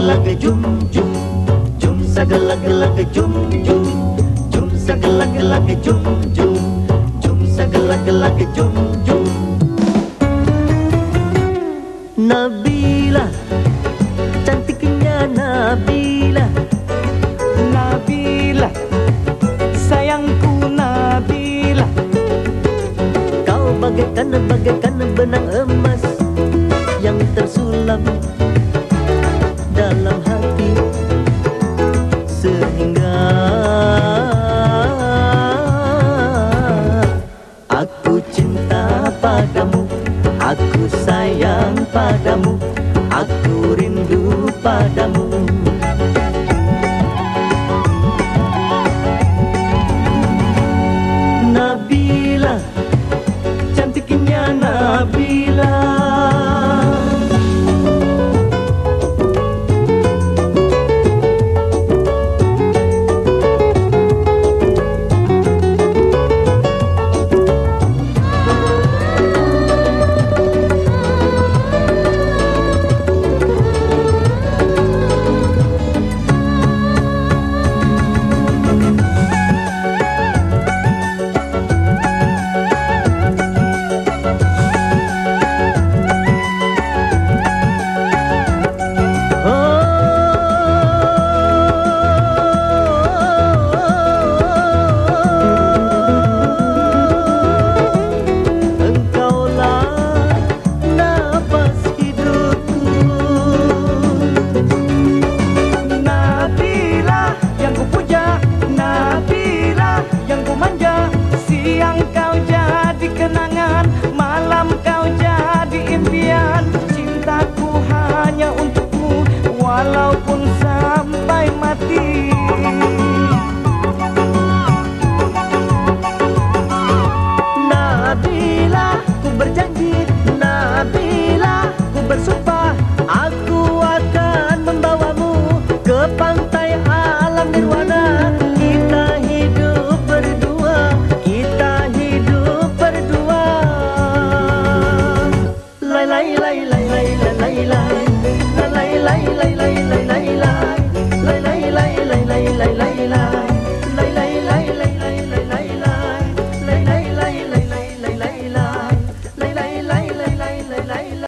sagalaga jum jum, jum sagalaga jum jum, jum sagalaga jum jum, jum sagalaga jum jum. Nabila, cantiknya Nabila, Nabila, sayangku Nabila. kau bagaikan benang emas yang tersulam dalam hati, sehingga aku cinta padamu, aku sayang padamu, aku rindu padamu. Nabila, cantiknya Nabila. Cintaku hanya untukmu, walaupun